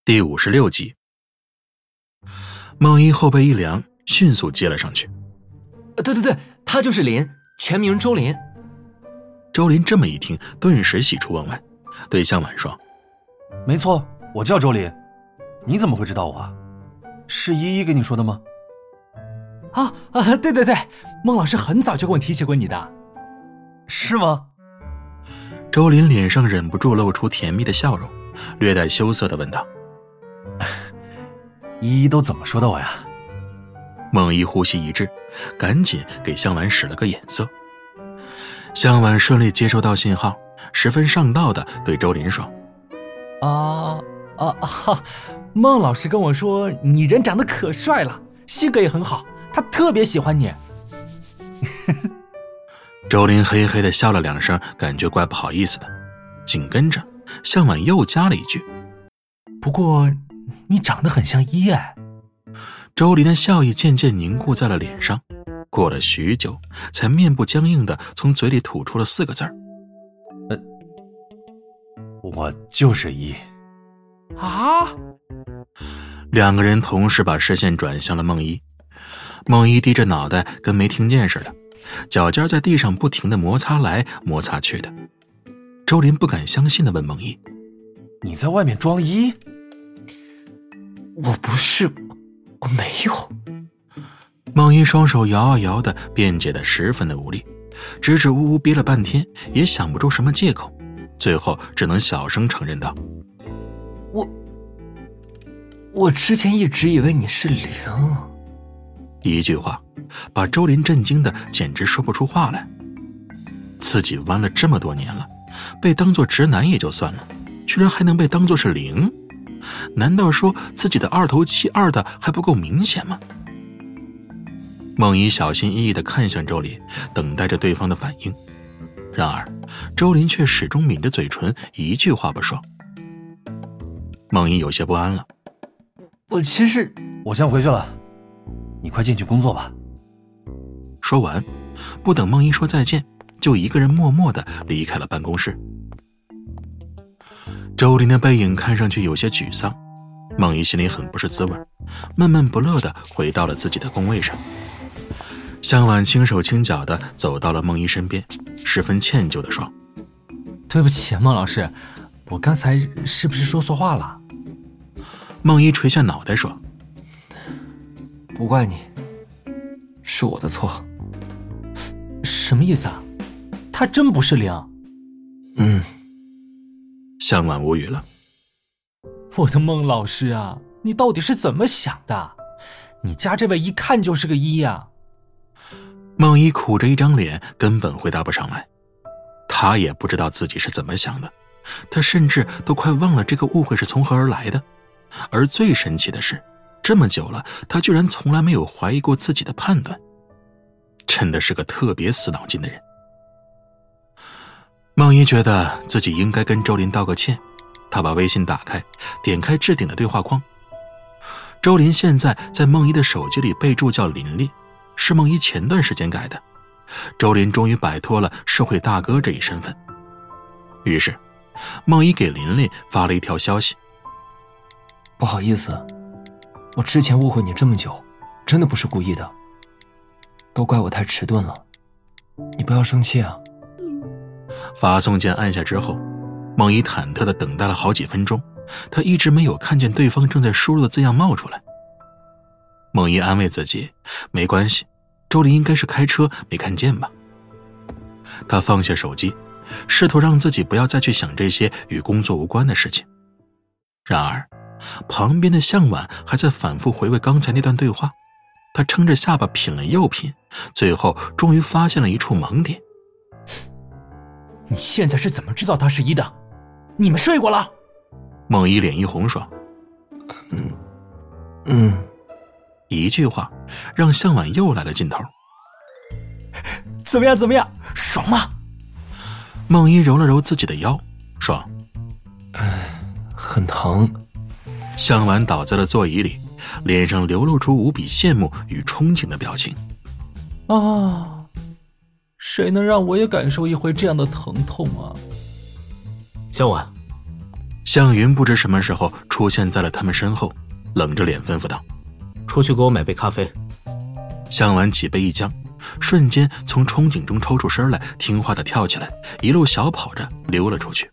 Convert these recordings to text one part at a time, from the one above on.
第56集。孟一后背一凉，迅速接了上去。 对，他就是林，全名周林。 周林这么一听，顿时喜出望外，对向晚说： 没错，我叫周林。你怎么会知道我啊？是依依跟你说的吗？ 对，孟老师很早就跟我提起过你的。 是吗？ 周林脸上忍不住露出甜蜜的笑容，略带羞涩地问道： 依依都怎么说的我呀？ 孟一呼吸一滞，赶紧给向晚使了个眼色。向晚顺利接收到信号，十分上道地对周林说： 孟老师跟我说你人长得可帅了，性格也很好，他特别喜欢你。 周林嘿嘿地笑了两声，感觉怪不好意思的。紧跟着向晚又加了一句： 不过你长得很像依哎。 周林的笑意渐渐凝固在了脸上，过了许久，才面部僵硬地从嘴里吐出了4个字： 我就是依。 啊！ 两个人同时把视线转向了孟一。孟一低着脑袋跟没听见似的，脚尖在地上不停地摩擦来摩擦去的。周林不敢相信地问孟一： 你在外面装依？ 我不是，我没有。 孟一双手摇啊摇的，辩解得十分的无力，支支吾吾憋了半天也想不出什么借口，最后只能小声承认道： 我之前一直以为你是零。 一句话把周林震惊的简直说不出话来。自己弯了这么多年了，被当作直男也就算了，居然还能被当作是零？难道说自己的二头七二的还不够明显吗？孟一小心翼翼地看向周林，等待着对方的反应。然而周林却始终抿着嘴唇，一句话不说。孟一有些不安了。 我先回去了，你快进去工作吧。 说完，不等孟一说再见，就一个人默默地离开了办公室。周林的背影看上去有些沮丧，孟一心里很不是滋味，闷闷不乐地回到了自己的工位上。向晚轻手轻脚地走到了孟一身边，十分歉疚地说： 对不起，孟老师，我刚才是不是说错话了？ 孟一垂下脑袋说： 不怪你，是我的错。 什么意思啊？他真不是零？ 向晚无语了。 我的孟老师啊，你到底是怎么想的？你家这位一看就是个一啊。 孟一苦着一张脸，根本回答不上来。他也不知道自己是怎么想的，他甚至都快忘了这个误会是从何而来的。而最神奇的是，这么久了，他居然从来没有怀疑过自己的判断，真的是个特别死脑筋的人。孟一觉得自己应该跟周林道个歉，他把微信打开，点开置顶的对话框。周林现在在孟一的手机里备注叫琳琳，是孟一前段时间改的。周林终于摆脱了社会大哥这一身份。于是孟一给琳琳发了一条消息： 不好意思，我之前误会你这么久，真的不是故意的，都怪我太迟钝了，你不要生气啊。 发送键按下之后，孟一忐忑地等待了好几分钟，他一直没有看见对方正在输入的字样冒出来。孟一安慰自己，没关系，周林应该是开车没看见吧。他放下手机，试图让自己不要再去想这些与工作无关的事情。然而旁边的向晚还在反复回味刚才那段对话，他撑着下巴品了又品，最后终于发现了一处盲点。 你现在是怎么知道他是一的？你们睡过了？ 孟一脸一红说：一句话让向晚又来了劲头。 怎么样，爽吗？ 孟一揉了揉自己的腰说： 很疼。 向晚倒在了座椅里，脸上流露出无比羡慕与憧憬的表情。 谁能让我也感受一回这样的疼痛啊？ 向晚， 向云不知什么时候出现在了他们身后，冷着脸吩咐道： 出去给我买杯咖啡。 向晚脊背一僵，瞬间从憧憬中抽出身来，听话地跳起来，一路小跑着溜了出去。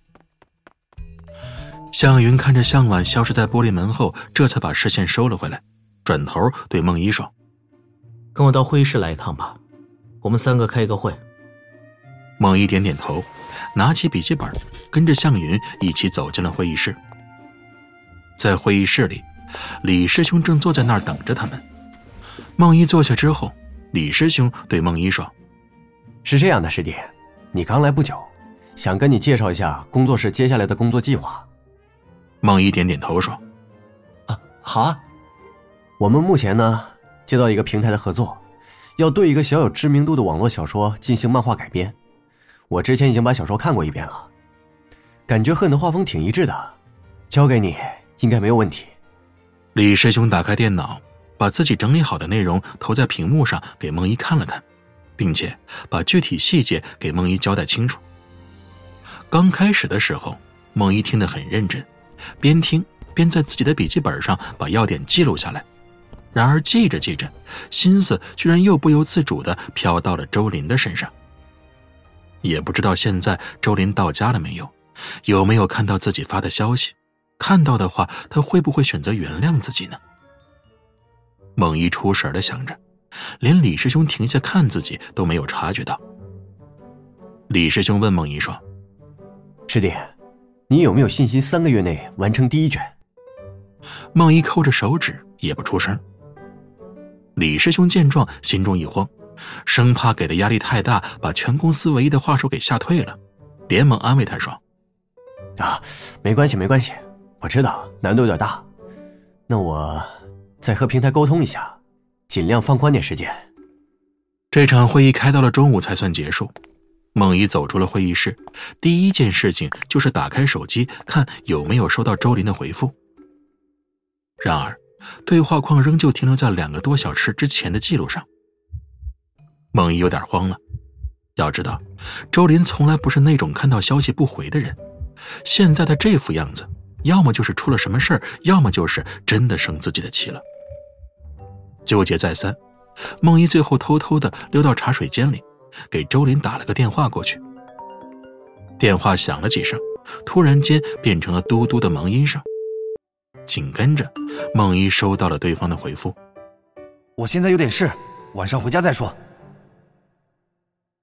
向云看着向晚消失在玻璃门后，这才把视线收了回来，转头对孟一说： 跟我到会议室来一趟吧，我们3个开一个会。 孟一点点头，拿起笔记本，跟着向云一起走进了会议室。在会议室里，李师兄正坐在那儿等着他们。孟一坐下之后，李师兄对孟一说： 是这样的，师弟，你刚来不久，想跟你介绍一下工作室接下来的工作计划。 孟一点点头说： 好啊。 我们目前呢接到一个平台的合作，要对一个小有知名度的网络小说进行漫画改编。我之前已经把小说看过一遍了，感觉恨的画风挺一致的，交给你应该没有问题。 李师兄打开电脑，把自己整理好的内容投在屏幕上给孟一看了看，并且把具体细节给孟一交代清楚。刚开始的时候，孟一听得很认真，边听边在自己的笔记本上把要点记录下来。然而记着记着，心思居然又不由自主地飘到了周林的身上。也不知道现在周林到家了没有，有没有看到自己发的消息，看到的话他会不会选择原谅自己呢？孟一出神地想着，连李师兄停下看自己都没有察觉到。李师兄问孟一说： 师弟，你有没有信心3个月内完成第1卷？ 孟一抠着手指也不出声。李师兄见状心中一慌，生怕给的压力太大把全公司唯一的画手给吓退了，连忙安慰他说： 没关系没关系，我知道难度有点大，那我再和平台沟通一下，尽量放宽点时间。 这场会议开到了中午才算结束。孟一走出了会议室，第一件事情就是打开手机看有没有收到周林的回复。然而对话框仍旧停留在2个多小时之前的记录上。孟一有点慌了，要知道周林从来不是那种看到消息不回的人，现在的这副样子，要么就是出了什么事儿，要么就是真的生自己的气了。纠结再三，孟一最后偷偷地溜到茶水间里，给周林打了个电话过去。电话响了几声，突然间变成了嘟嘟的忙音声。紧跟着，孟一收到了对方的回复： 我现在有点事，晚上回家再说。